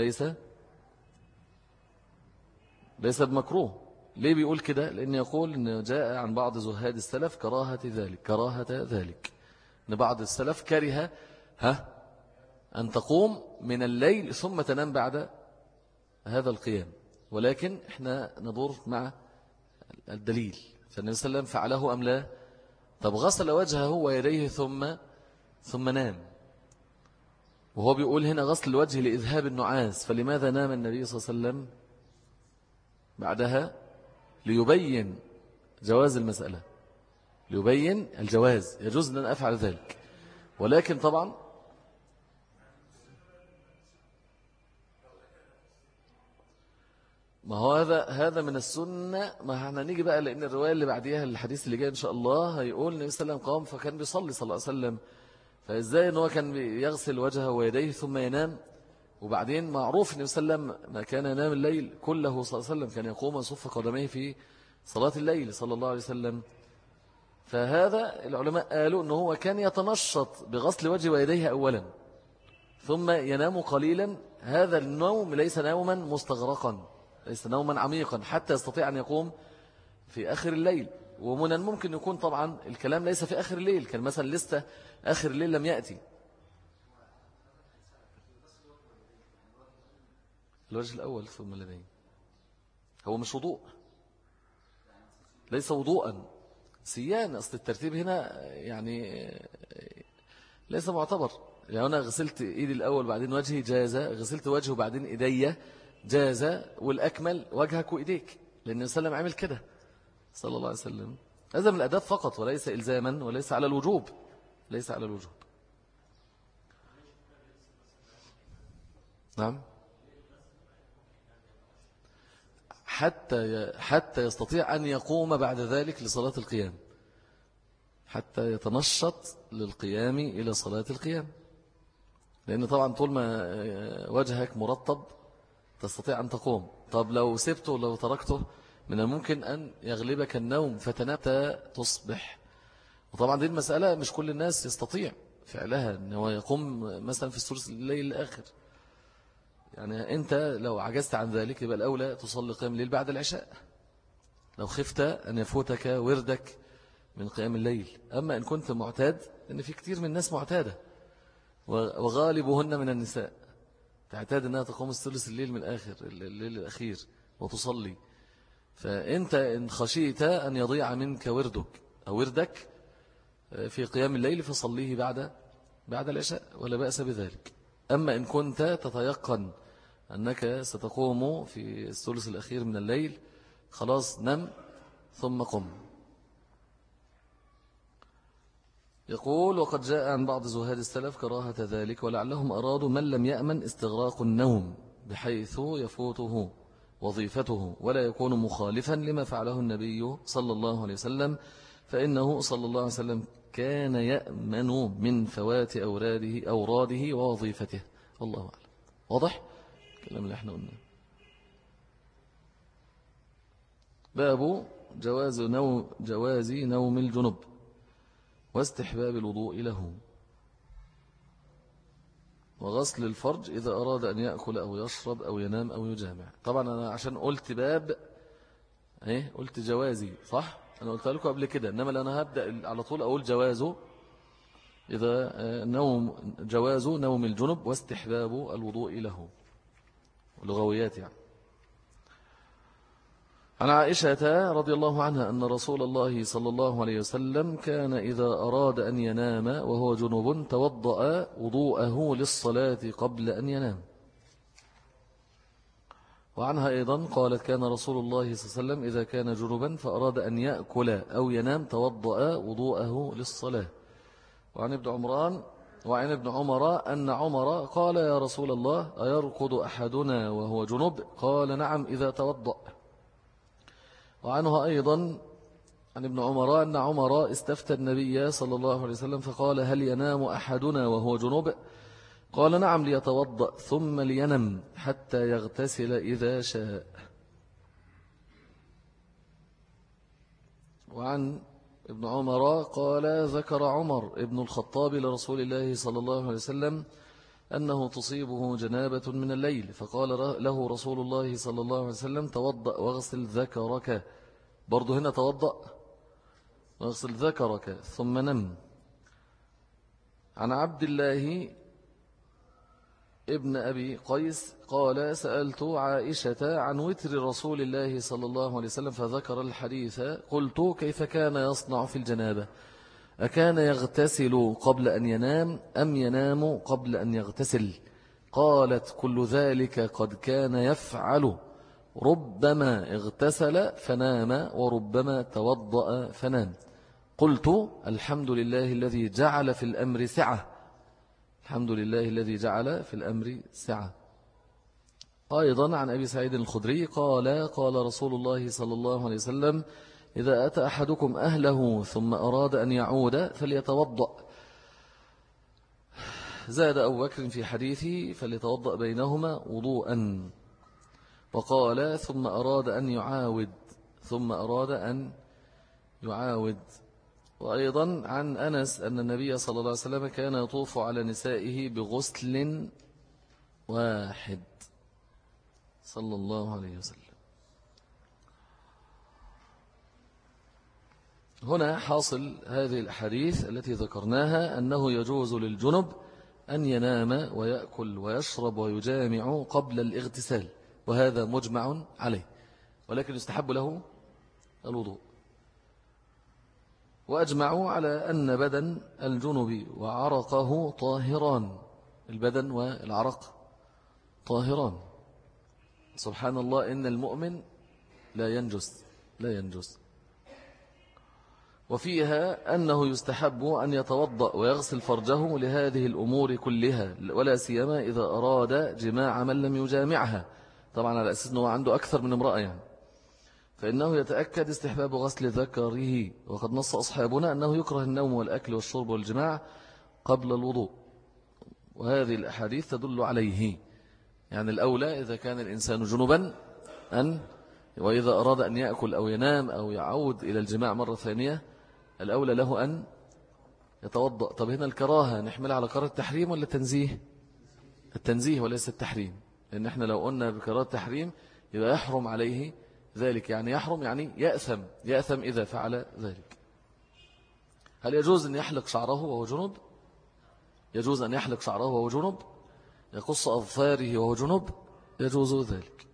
S1: ليس بمكروه. ليه بيقول كده؟ لأن يقول أن جاء عن بعض زهاد السلف كراهة ذلك، أن بعض السلف كره أن تقوم من الليل ثم تنام بعد هذا القيام. ولكن احنا ندور مع الدليل. فالنبي صلى الله عليه وسلم فعله أم لا؟ طب غسل وجهه ويديه ثم نام، وهو بيقول هنا غسل الوجه لإذهاب النعاس، فلماذا نام النبي صلى الله عليه وسلم بعدها؟ ليبين جواز المسألة، ليبين الجواز، يجوز أن أفعل ذلك. ولكن طبعا ما هو هذا من السنة. ما احنا نيجي بقى، لأن الرواية اللي بعديها الحديث اللي جاي إن شاء الله هيقول النبي صلى الله عليه وسلم قام فكان بيصلي صلى الله عليه وسلم، فإزاي أنه كان يغسل وجهه ويديه ثم ينام؟ وبعدين معروف النبي صلى الله عليه وسلم ما كان ينام الليل كله صلى الله عليه وسلم، كان يقوم ويصف قدميه في صلاة الليل صلى الله عليه وسلم. فهذا العلماء قالوا أنه هو كان يتنشط بغسل وجه ويديه أولا ثم ينام قليلا. هذا النوم ليس نوما مستغرقا، ليس نوما عميقا حتى يستطيع أن يقوم في آخر الليل. ومن الممكن يكون طبعا الكلام ليس في آخر الليل، كان مثلا لسه آخر الليل لم يأتي. الوجه الأول ثم اليدين، هو مش وضوء، ليس وضوءا سيان. أصل الترتيب هنا يعني ليس معتبر. يعني أنا غسلت إيدي الأول بعدين وجهي جاز، غسلت وجهه بعدين إيدي جاز، والأكمل وجهك وإيديك، لأن النبي صلى الله عليه وسلم عمل كده صلى الله عليه وسلم. هذا من الأداب فقط وليس إلزاما وليس على الوجوب، ليس على الوجوب. نعم، حتى يستطيع أن يقوم بعد ذلك لصلاة القيام، حتى يتنشط للقيام إلى صلاة القيام. لأن طبعا طول ما وجهك مرطب تستطيع أن تقوم. طب لو سبته، لو تركته، من الممكن أن يغلبك النوم فتنام تصبح. وطبعا دي المسألة مش كل الناس يستطيع فعلها، أنه يقوم مثلا في الثلث الليل الآخر. يعني أنت لو عجزت عن ذلك يبقى الأولى تصلي قيام الليل بعد العشاء، لو خفت أن يفوتك وردك من قيام الليل. أما إن كنت معتاد، لأن في كتير من الناس معتادة وغالبهن من النساء تعتاد أنها تقوم الثلث الليل من آخر الليل الأخير وتصلي. فأنت إن خشيت أن يضيع منك وردك أو وردك في قيام الليل فصليه بعد العشاء، ولا بأس بذلك. أما إن كنت تتيقن أنك ستقوم في الثلث الأخير من الليل، خلاص نم ثم قم. يقول: وقد جاء عن بعض زهاد السلف كراهة ذلك، ولعلهم أرادوا من لم يأمن استغراق النوم بحيث يفوته وظيفته ولا يكون مخالفا لما فعله النبي صلى الله عليه وسلم، فإنه صلى الله عليه وسلم كان يأمن من فوات أوراده ووظيفته. والله أعلم. واضح الكلام اللي احنا قلنا. باب جواز نوم الجنب واستحباب الوضوء له، وغسل الفرج إذا أراد أن يأكل أو يشرب أو ينام أو يجامع. طبعا أنا عشان قلت باب قلت جوازي، صح؟ أنا قلت لكم قبل كده، إنما أنا هبدأ على طول أقول جوازه إذا جواز نوم الجنب واستحباب الوضوء له، لغويات يعني. عن عائشة رضي الله عنها أن رسول الله صلى الله عليه وسلم كان إذا أراد أن ينام وهو جنوب توضأ وضوءه للصلاة قبل أن ينام. وعنها أيضا قالت: كان رسول الله صلى الله عليه وسلم إذا كان جنوبا فأراد أن يأكل أو ينام توضأ وضوءه للصلاة. وعن ابن عمر أن عمر قال: يا رسول الله أيرقد أحدنا وهو جنوب؟ قال: نعم إذا توضأ. وعنه أيضا عن ابن عمر أن عمر استفتى النبي صلى الله عليه وسلم فقال: هل ينام أحدنا وهو جنوب؟ قال: نعم ليتوضأ ثم لينم حتى يغتسل إذا شاء. وعن ابن عمر قال: ذكر عمر ابن الخطاب لرسول الله صلى الله عليه وسلم أنه تصيبه جنابة من الليل، فقال له رسول الله صلى الله عليه وسلم: توضأ واغسل ذكرك. برضو هنا توضأ واغسل ذكرك ثم نم. عن عبد الله ابن أبي قيس قال سألت عائشة عن وتر رسول الله صلى الله عليه وسلم فذكر الحديث. قلت كيف كان يصنع في الجنابة؟ أكان يغتسل قبل أن ينام أم ينام قبل أن يغتسل؟ قالت كل ذلك قد كان يفعل، ربما اغتسل فنام وربما توضأ فنام. قلت الحمد لله الذي جعل في الأمر سعة، الحمد لله الذي جعل في الأمر سعة. أيضا عن أبي سعيد الخدري قال قال رسول الله صلى الله عليه وسلم إذا أتى أحدكم أهله ثم أراد أن يعود فليتوضأ. زاد أبو بكر في حديثه فليتوضأ بينهما وضوءا، وقال ثم أراد أن يعاود، ثم أراد أن يعاود. وأيضا عن أنس أن النبي صلى الله عليه وسلم كان يطوف على نسائه بغسل واحد صلى الله عليه وسلم. هنا حاصل هذه الأحاديث التي ذكرناها أنه يجوز للجنب أن ينام ويأكل ويشرب ويجامع قبل الاغتسال، وهذا مجمع عليه، ولكن يستحب له الوضوء. وأجمعوا على أن بدن الجنب وعرقه طاهران، البدن والعرق طاهران. سبحان الله إن المؤمن لا ينجس. وفيها أنه يستحب أن يتوضأ ويغسل فرجه لهذه الأمور كلها، ولا سيما إذا أراد جماع من لم يجامعها، طبعا على أساس أنه عنده أكثر من امرأة يعني، فإنه يتأكد استحباب غسل ذكره. وقد نص أصحابنا أنه يكره النوم والأكل والشرب والجماع قبل الوضوء، وهذه الأحاديث تدل عليه. يعني الأولى إذا كان الإنسان جنبا وإذا أراد أن يأكل أو ينام أو يعود إلى الجماع مرة ثانية، الأولى له أن يتوضأ. طب هنا الكراهة نحملها على كراهة التحريم ولا التنزيه؟ التنزيه وليس التحريم، لأن احنا لو قلنا بكراهة التحريم يبقى يحرم عليه ذلك، يعني يحرم يعني يأثم إذا فعل ذلك. هل يجوز أن يحلق شعره وهو جنب؟ يجوز أن يحلق شعره وهو جنب، يقص أظفاره وهو جنب، يجوز ذلك.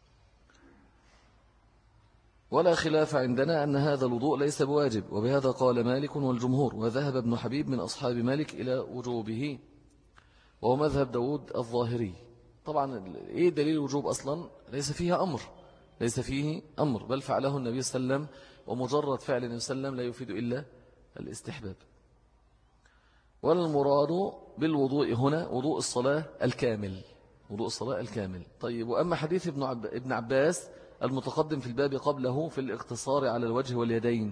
S1: ولا خلاف عندنا أن هذا الوضوء ليس بواجب، وبهذا قال مالك والجمهور، وذهب ابن حبيب من أصحاب مالك إلى وجوبه، وهو مذهب داود الظاهري. طبعا إيه دليل الوجوب أصلا؟ ليس فيه أمر، بل فعله النبي صلى الله عليه وسلم، ومجرد فعل النبي صلى الله عليه وسلم لا يفيد إلا الاستحباب. والمراد بالوضوء هنا وضوء الصلاة الكامل. طيب، وأما حديث ابن عباس المتقدم في الباب قبله في الاقتصار على الوجه واليدين،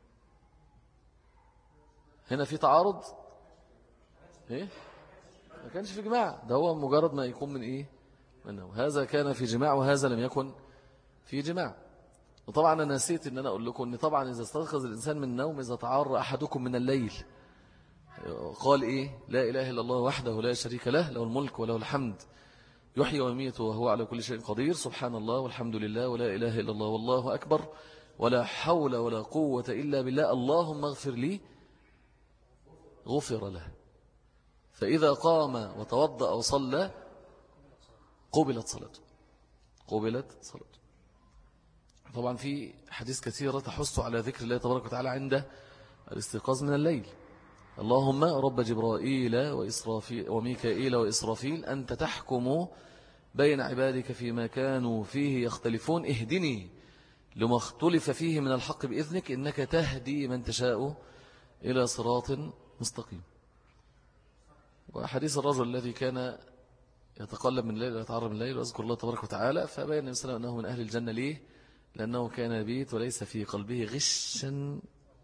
S1: هنا في تعارض؟ إيه؟ ما كانش في جماع، ده هو مجرد ما يكون منه هذا كان في جماع وهذا لم يكن في جماع. وطبعا أنا نسيت أن أنا أقول لكم أن طبعا إذا استيقظ الإنسان من النوم، إذا تعار أحدكم من الليل، قال لا إله إلا الله وحده لا شريك له، له الملك وله الحمد يحيي ويميت وهو على كل شيء قدير، سبحان الله والحمد لله ولا إله إلا الله والله أكبر ولا حول ولا قوة إلا بالله، اللهم اغفر لي، غفر له. فإذا قام وتوضأ وصلى قبلت صلاته. طبعا في حديث كثيرة تحث على ذكر الله تبارك وتعالى عند الاستيقاظ من الليل. اللهم رب جبرائيل وميكائيل وإسرافيل أنت تحكم بين عبادك فيما كانوا فيه يختلفون، اهدني لما اختلف فيه من الحق بإذنك إنك تهدي من تشاء إلى صراط مستقيم. وحديث الرجل الذي كان يتقلب من الليل ويتعرى من الليل ويذكر الله تبارك وتعالى، فبين النبي صلى الله عليه وسلم أنه من أهل الجنة. ليه؟ لأنه كان يبيت وليس في قلبه غشا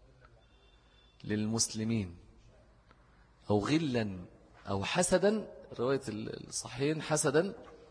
S1: للمسلمين أو غلا أو حسدا، رواية الصحيحين حسدا،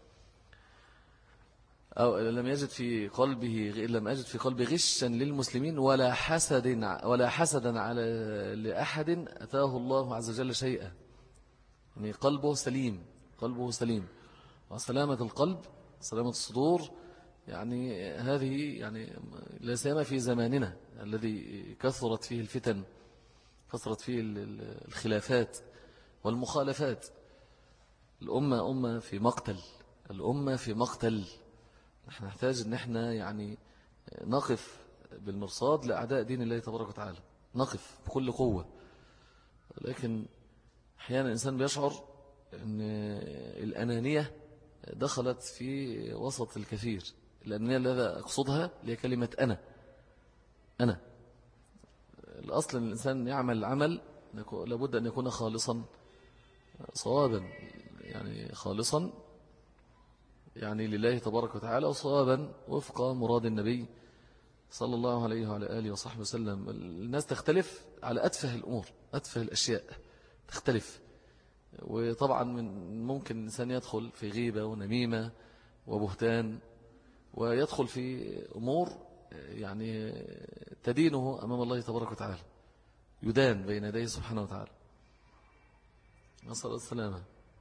S1: أو لم يجد في قلبه غشا للمسلمين ولا حسدا على لأحد أتاه الله عز وجل شيئا. يعني قلبه سليم. وسلامة القلب سلامة الصدور، يعني هذه يعني لا سيما في زماننا الذي كثرت فيه الفتن، كثرت فيه الخلافات والمخالفات. الأمة أمة في مقتل، الأمة في مقتل. نحن نحتاج أن احنا يعني نقف بالمرصاد لأعداء دين الله تبارك وتعالى، نقف بكل قوة. لكن أحيانا الإنسان بيشعر أن الأنانية دخلت في وسط الكثير. الأنانية التي أقصدها هي كلمة أنا. الأصل أن الإنسان يعمل العمل لابد أن يكون خالصا صوابا، يعني خالصا يعني لله تبارك وتعالى، وصوابا وفق مراد النبي صلى الله عليه وعلى آله وصحبه وسلم. الناس تختلف على أتفه الأمور، أتفه الأشياء تختلف. وطبعا ممكن الإنسان يدخل في غيبة ونميمة وبهتان، ويدخل في أمور يعني تدينه أمام الله تبارك وتعالى، يدان بين يديه سبحانه وتعالى، نسأل الله السلامة.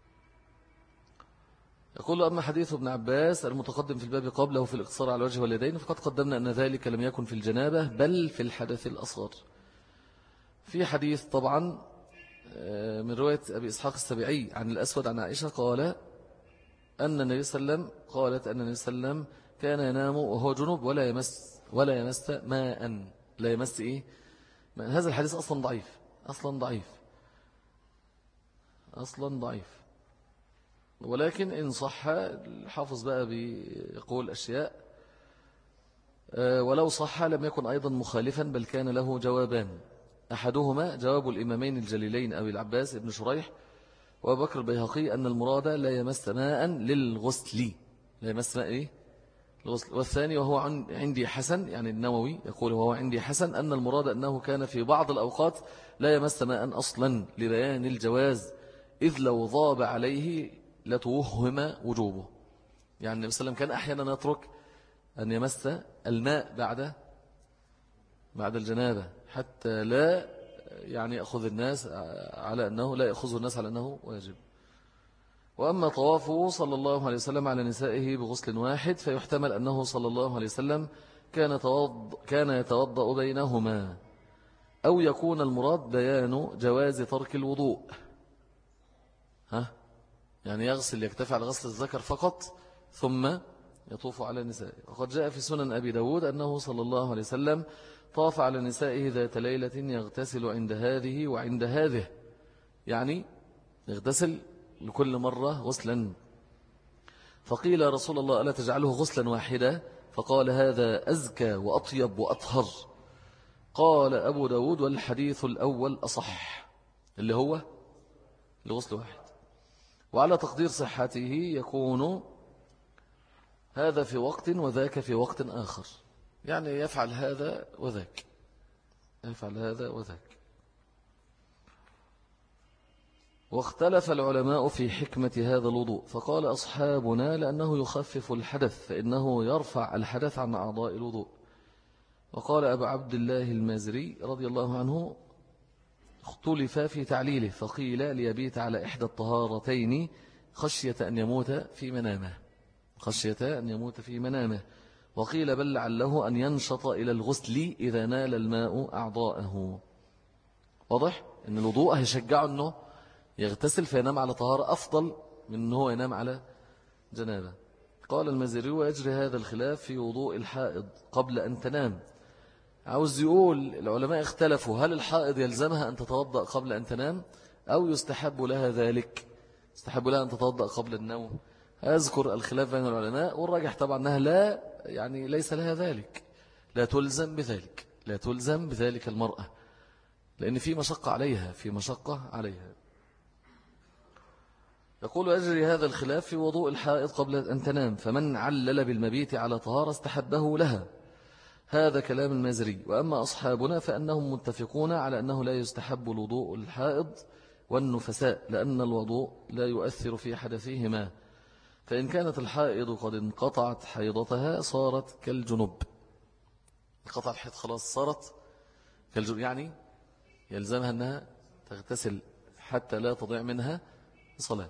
S1: يقول: أما حديث ابن عباس المتقدم في الباب قبله في الاقتصار على الوجه واليدين فقد قدمنا أن ذلك لم يكن في الجنابة بل في الحدث الأصغر. في حديث طبعا من رواية أبي إسحاق السبيعي عن الأسود عن عائشة قال أن النبي صلى الله عليه وسلم قالت أن النبي صلى الله عليه وسلم كان ينام وهو جنوب ولا يمس ماء. لا يمس إيه؟ هذا الحديث أصلا ضعيف، أصلا ضعيف. ولكن إن صح، الحافظ بقى بيقول أشياء، ولو صح لم يكن أيضا مخالفا بل كان له جوابان. أحدهما جواب الإمامين الجليلين أبي العباس ابن شريح وأبو بكر البيهقي أن المراد لا يمس ماء للغسل، لا يمس ماء إيه؟ الغسل. والثاني وهو عندي حسن، يعني النووي يقول وهو عندي حسن أن المراد أنه كان في بعض الأوقات لا يمس ماء أصلا لبيان الجواز، إذ لو ضاب عليه لتوهم وجوبه. يعني النبي صلى الله عليه وسلم كان أحيانا يترك أن يمس الماء بعد الجنابة حتى لا يعني يأخذ الناس على أنه واجب. وأما طوافه صلى الله عليه وسلم على نسائه بغسل واحد فيحتمل أنه صلى الله عليه وسلم كان يتوضأ بينهما، أو يكون المراد بيان جواز ترك الوضوء، يعني يكتفي على غسل الذكر فقط ثم يطوف على نسائه. وقد جاء في سنن أبي داود أنه صلى الله عليه وسلم طاف على نسائه ذات ليلة يغتسل عند هذه وعند هذه، يعني يغتسل لكل مرة غسلا. فقيل رسول الله ألا تجعله غسلا واحدا؟ فقال هذا أزكى وأطيب وأطهر. قال أبو داود والحديث الأول أصح، اللي هو الغسل واحد. وعلى تقدير صحته يكون هذا في وقت وذاك في وقت آخر، يعني يفعل هذا وذاك. واختلف العلماء في حكمة هذا الوضوء، فقال أصحابنا لأنه يخفف الحدث فإنه يرفع الحدث عن أعضاء الوضوء. وقال أبو عبد الله المازري رضي الله عنه اختلف في تعليله، فقيل ليبيت على إحدى الطهارتين خشية أن يموت في منامه، وقيل بل لعله أن ينشط إلى الغسل إذا نال الماء أعضاءه. واضح أن الوضوء هيشجعه أنه يغتسل فينام على طهارة أفضل من أنه ينام على جنابة. قال المازري ويجري هذا الخلاف في وضوء الحائض قبل أن تنام. عاوز يقول العلماء اختلفوا هل الحائض يلزمها أن تتوضأ قبل أن تنام أو يستحب لها ذلك، يستحب لها أن تتوضأ قبل النوم. أذكر الخلاف بين العلماء، والراجح طبعا أنها لا، يعني ليس لها ذلك، لا تلزم بذلك المرأة، لأن في مشقة عليها. يقول أجري هذا الخلاف في وضوء الحائض قبل أن تنام، فمن علل بالمبيت على طهارة استحبه لها. هذا كلام المازري. وأما أصحابنا فأنهم متفقون على أنه لا يستحب الوضوء الحائض والنفساء، لأن الوضوء لا يؤثر في حدثهما، فإن كانت الحائض قد انقطعت حيضتها صارت كالجنب. انقطع الحيض خلاص صارت كالجنب، يعني يلزمها أنها تغتسل حتى لا تضيع منها صلاة.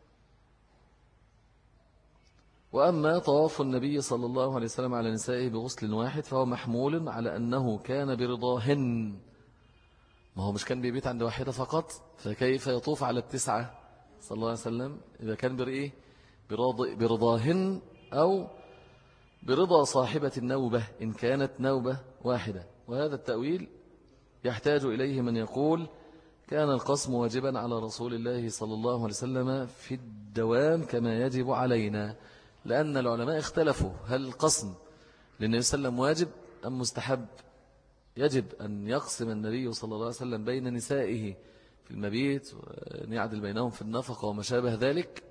S1: وأما طواف النبي صلى الله عليه وسلم على نسائه بغسل واحد فهو محمول على أنه كان برضاهن، ما هو مش كان بيبيت عند واحدة فقط، فكيف يطوف على 9 صلى الله عليه وسلم إذا كان برضاهن أو برضا صاحبة النوبة إن كانت نوبة واحدة. وهذا التأويل يحتاج إليه من يقول كان القسم واجبا على رسول الله صلى الله عليه وسلم في الدوام كما يجب علينا، لأن العلماء اختلفوا هل القسم للنبي صلى الله عليه وسلم واجب أم مستحب. يجب أن يقسم النبي صلى الله عليه وسلم بين نسائه في المبيت وأن يعدل بينهم في النفقة وما شابه ذلك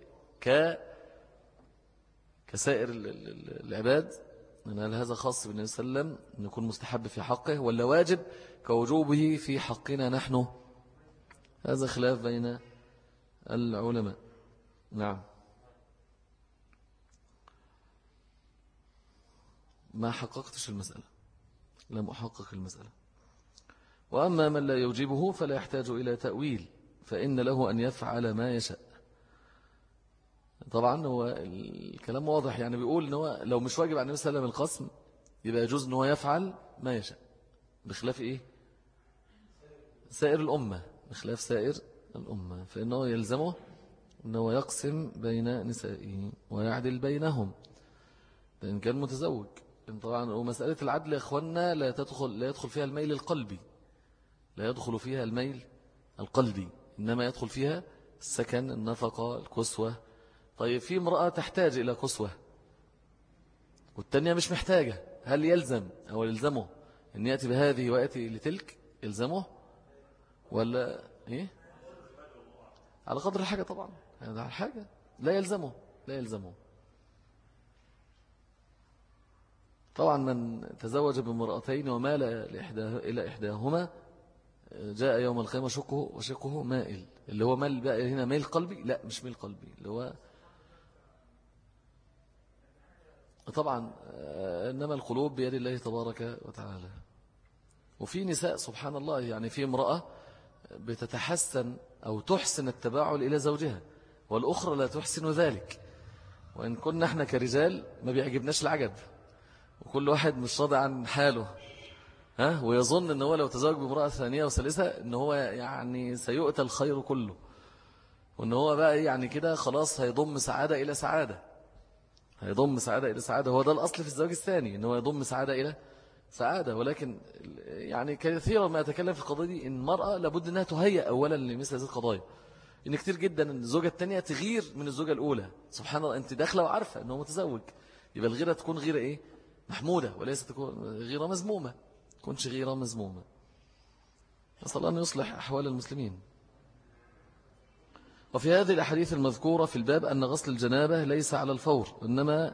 S1: كسائر العباد. هل هذا خاص بالنبي صلى الله عليه وسلم أن يكون مستحب في حقه ولا واجب كوجوبه في حقنا نحن؟ هذا خلاف بين العلماء. نعم. ما حققتش المسألة، لم أحقق المسألة. وأما من لا يوجبه فلا يحتاج إلى تأويل، فإن له أن يفعل ما يشاء. طبعا هو الكلام واضح، يعني بيقول إن هو لو مش واجب على النبي صلى الله عليه وسلم القسم يبقى يجوز إن هو يفعل ما يشاء، بخلاف إيه؟ سائر الأمة، بخلاف سائر الأمة، فإنه يلزمه أنه يقسم بين نسائه ويعدل بينهم لأن كان متزوج. طبعا ومسألة العدل يا أخوانا لا يدخل فيها الميل القلبي، لا يدخل فيها الميل القلبي، إنما يدخل فيها السكن، النفقة، الكسوة. طيب في امرأة تحتاج إلى كسوة والتانية مش محتاجة، هل يلزم أو يلزمه أن يأتي بهذه ويأتي لتلك؟ يلزمه ولا إيه؟ على قدر الحاجة طبعا، هذا الحاجة لا يلزمه، لا يلزمه. طبعا من تزوج بامرأتين ومال إلى إحداهما جاء يوم القيامة وشقه مائل، اللي هو مال بقى هنا ميل قلبي؟ لا مش ميل قلبي، اللي هو طبعا إنما القلوب بيد الله تبارك وتعالى. وفي نساء سبحان الله، يعني في امرأة بتتحسن أو تحسن التباعل إلى زوجها والأخرى لا تحسن ذلك، وإن كنا احنا كرجال ما بيعجبناش العجب، وكل واحد مش راضي عن حاله، ويظن ان هو لو تزوج بامرأة ثانية وثالثة ان هو يعني سيؤتى الخير كله، وان هو بقى يعني كده خلاص هيضم سعادة إلى سعادة، هيضم سعادة إلى سعادة. هو ده الأصل في الزواج الثاني، ان هو يضم سعادة إلى سعادة. ولكن يعني كثيرا ما أتكلم في القضية دي إن المرأة لابد أنها تهيأ أولا لمثل هذه القضايا. إن كتير جدا أن الزوجة الثانية تغير من الزوجة الأولى. سبحان الله، أنت داخلة وعارفة أنه متزوج، يبقى الغيرة تكون غيرة إيه؟ محمودة، وليس تكون غيرة مذمومة، تكونش غيرة مذمومة. نسأل الله أن يصلح أحوال المسلمين. وفي هذه الأحاديث المذكورة في الباب أن غسل الجنابة ليس على الفور، إنما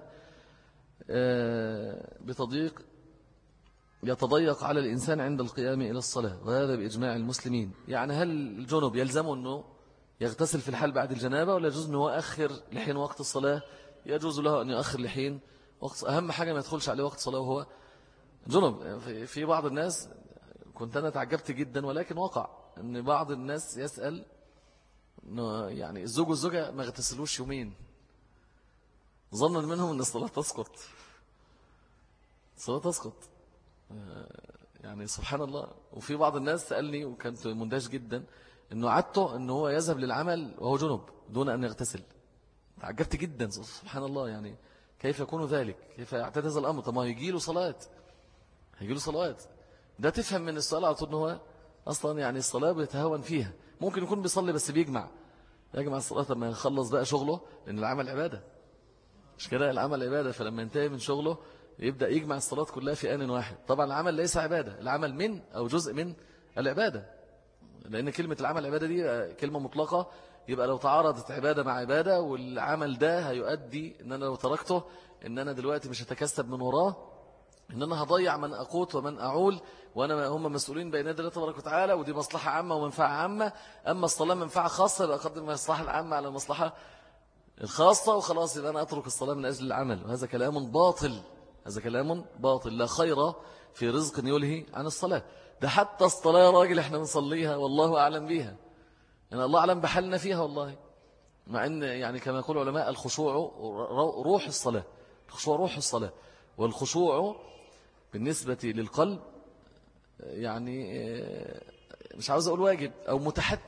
S1: يتضيق على الإنسان عند القيام إلى الصلاة، وهذا بإجماع المسلمين. يعني هل الجنوب يلزمه أنه يغتسل في الحال بعد الجنابة، ولا يجوز أنه يؤخر لحين وقت الصلاة؟ يجوز له أن يؤخر لحين وقت، أهم حاجة ما يدخلش عليه وقت صلاة وهو جنوب. في بعض الناس كنت أنا تعجبت جدا، ولكن وقع أن بعض الناس يسأل أنه يعني الزوج والزوجة ما اغتسلوش يومين، ظنا منهم أن الصلاة تسقط، الصلاة تسقط. يعني سبحان الله. وفي بعض الناس سألني وكانت مندهش جدا أنه عادته أنه هو يذهب للعمل وهو جنب دون أن يغتسل. تعجبت جدا سبحان الله، يعني كيف يكون ذلك؟ كيف يعتاد هذا الأمر؟ طب ما هيجي له صلاة، هيجي له صلوات. ده تفهم من الصلاة على طول أنه هو أصلا يعني الصلاة بيتهاون فيها. ممكن يكون بيصلي بس يجمع الصلاة لما يخلص بقى شغله، لأن العمل عبادة، مش كده؟ العمل عبادة، فلما ينتهي من شغله يبدأ يجمع الصلاة كلها في آن واحد. طبعا العمل ليس عبادة، العمل من أو جزء من العبادة، لأن كلمة العمل عبادة دي كلمة مطلقة، يبقى لو تعارضت عبادة مع عبادة والعمل ده هيؤدي إن أنا لو تركته إن أنا دلوقتي مش هتكسب من وراه، إن أنا هضيع من أقوت ومن أعول، وأنا هم مسؤولين بين يدي الله تبارك وتعالى، ودي مصلحة عامة ومنفعة عامة. أما الصلاة منفعة خاصة يبقى أقدم المصلحة العامة على المصلحة الخاصة وخلاص، يبقى أنا أترك الصلاة من أجل العمل. وهذا كلام باطل، هذا كلام باطل. لا خير في رزق يلهي عن الصلاة. ده حتى الصلاة يا راجل احنا بنصليها والله أعلم بيها، يعني الله أعلم بحالنا فيها والله، مع أن يعني كما يقول علماء الخشوع روح الصلاة، الخشوع روح الصلاة. والخشوع بالنسبة للقلب يعني مش عاوز أقول واجب أو متحتم،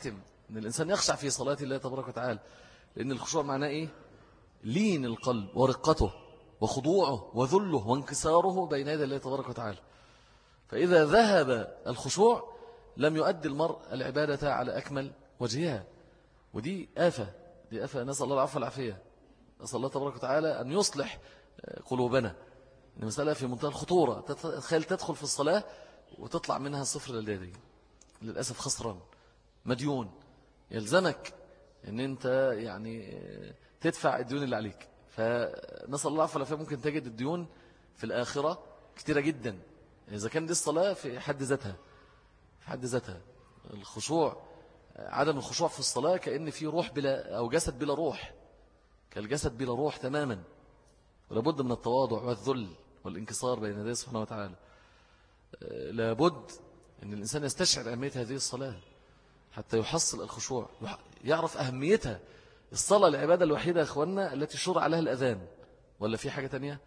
S1: أن الإنسان يخشع في صلاة الله تبارك وتعالى، لأن الخشوع معناه إيه؟ لين القلب ورقته وخضوعه وذله وانكساره بين يدي الله تبارك وتعالى. فإذا ذهب الخشوع لم يؤدي المرء العبادة على أكمل وجهها، ودي آفة، دي آفة. نسأل الله العفو والعافية، نسأل الله تبارك وتعالى أن يصلح قلوبنا. المسألة في منتهى الخطورة. تخيل تدخل في الصلاة وتطلع منها صفر لليدين، للأسف خسران مديون، يلزمك أن أنت يعني تدفع الديون اللي عليك. فنسأل الله العفو والعافية، ممكن تجد الديون في الآخرة كتيرة جدا إذا كان دي الصلاة في حد ذاتها. في حد ذاتها الخشوع، عدم الخشوع في الصلاة كأن في روح بلا، أو جسد بلا روح، كالجسد بلا روح تماما. ولابد من التواضع والذل والانكسار بين يديه سبحانه وتعالى. لابد أن الإنسان يستشعر أهمية هذه الصلاة حتى يحصل الخشوع، يعرف أهميتها. الصلاة العبادة الوحيدة يا أخواننا التي شرع لها الأذان، ولا في حاجة تانية؟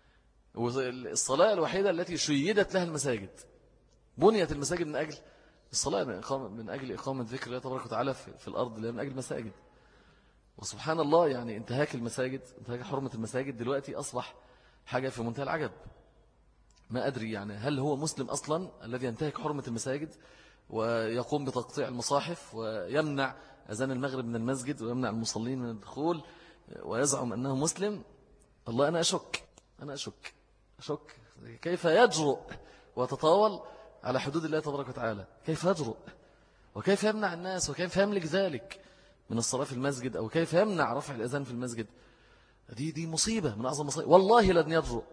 S1: الصلاة الوحيدة التي شيدت لها المساجد. بنيت المساجد من أجل الصلاة، من أجل إقامة ذكر الله تبارك وتعالى في الأرض، من أجل المساجد. وسبحان الله يعني انتهاك المساجد، انتهاك حرمة المساجد دلوقتي أصبح حاجة في منتهى العجب. ما أدري يعني هل هو مسلم أصلا الذي ينتهك حرمة المساجد ويقوم بتقطيع المصاحف ويمنع أذان المغرب من المسجد ويمنع المصلين من الدخول ويزعم أنه مسلم؟ الله أنا أشك كيف يجرؤ وتطاول على حدود الله تبارك وتعالى؟ كيف يجرؤ وكيف يمنع الناس وكيف يملك ذلك من الصلاة في المسجد، أو كيف يمنع رفع الأذان في المسجد؟ دي مصيبة من أعظم مصيبة. والله لن يجرؤ،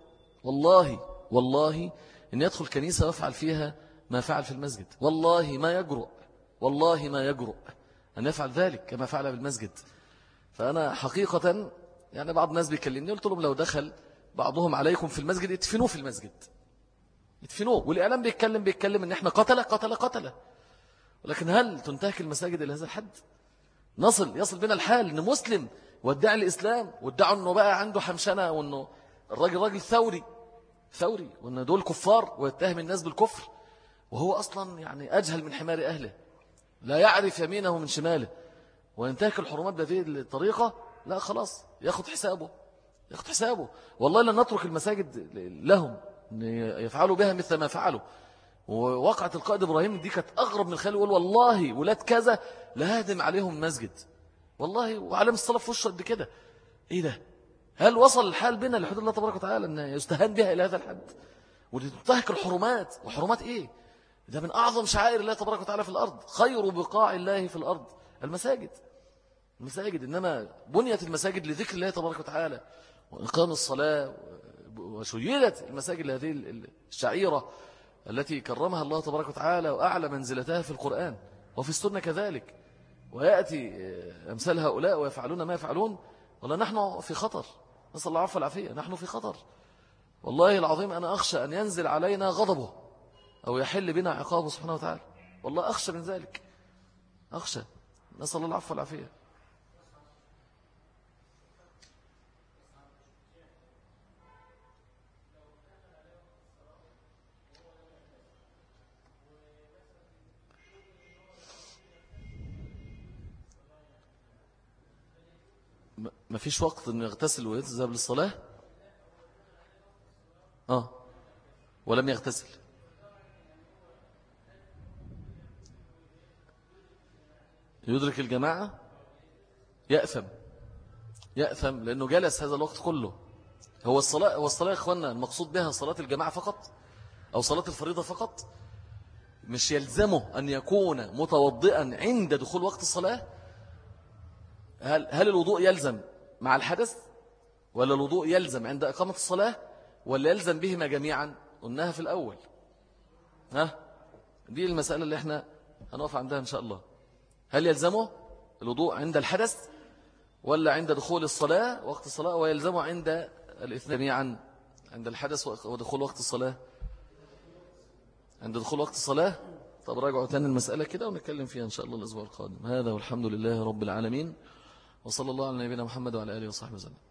S1: والله إن يدخل كنيسة ويفعل فيها ما فعل في المسجد. والله ما يجرؤ أن يفعل ذلك كما فعل بالمسجد. فأنا حقيقة يعني بعض الناس بيكلمني، قلت لهم لو دخل بعضهم عليكم في المسجد ادفنوه في المسجد، ادفنوه. والإعلام بيتكلم إن إحنا قتلة. ولكن هل تنتهك المساجد إلى هذا الحد؟ يصل بنا الحال إن مسلم وادعي الإسلام وادعوا أنه بقى عنده حمشنة، وأنه الراجل راجل ثوري، وأن دول كفار، ويتهم الناس بالكفر، وهو أصلا يعني أجهل من حمار أهله، لا يعرف يمينه من شماله، وينتهك الحرمات بهذه الطريقة. لا خلاص ياخد حسابه. والله لن نترك المساجد لهم يفعلوا بها مثل ما فعلوا. ووقعت القائد إبراهيم دي كانت أغرب من الخيال. يقول والله ولاد كذا لهادم عليهم المسجد، والله وعلم الصلاة في وشه قد كده. إيه ده؟ هل وصل الحال بنا لحدود الله تبارك وتعالى أن يستهان بها إلى هذا الحد؟ وتنتهك الحرمات. وحرمات إيه؟ ده من أعظم شعائر الله تبارك وتعالى في الأرض. خير بقاع الله في الأرض المساجد. إنما بنيت المساجد لذكر الله تبارك وتعالى وإقام الصلاة، وشيدت المساجد لهذه الشعيرة التي كرمها الله تبارك وتعالى وأعلى منزلتها في القرآن وفي السنة كذلك. ويأتي أمثال هؤلاء ويفعلون ما يفعلون. والله نحن في خطر، نسأل الله العفو والعافية. نحن في خطر والله العظيم. أنا أخشى أن ينزل علينا غضبه أو يحل بنا عقابه سبحانه وتعالى. والله أخشى من ذلك، أخشى. نسأل الله العفو والعافية. ما فيش وقت أن يغتسل ويذهب للصلاة؟ ولم يغتسل. يدرك الجماعة يأثم لأنه جلس هذا الوقت كله. هو الصلاة يا إخواننا المقصود بها صلاة الجماعة فقط أو صلاة الفريضة فقط؟ مش يلزمه أن يكون متوضئا عند دخول وقت الصلاة؟ هل الوضوء يلزم مع الحدث، ولا الوضوء يلزم عند إقامة الصلاة، ولا يلزم بهما جميعا؟ قلناها في الأول. دي المسألة اللي احنا هنقف عندها إن شاء الله. هل يلزمه الوضوء عند الحدث، ولا عند دخول الصلاة وقت الصلاة، ويلزمه عند الاثنين جميعا، عند الحدث ودخول وقت الصلاة؟ عند دخول وقت الصلاة. طب راجعوا تاني المسألة كده ونتكلم فيها إن شاء الله الأسبوع القادم. هذا والحمد لله رب العالمين، وصلى الله على نبينا محمد وعلى آله وصحبه وسلم.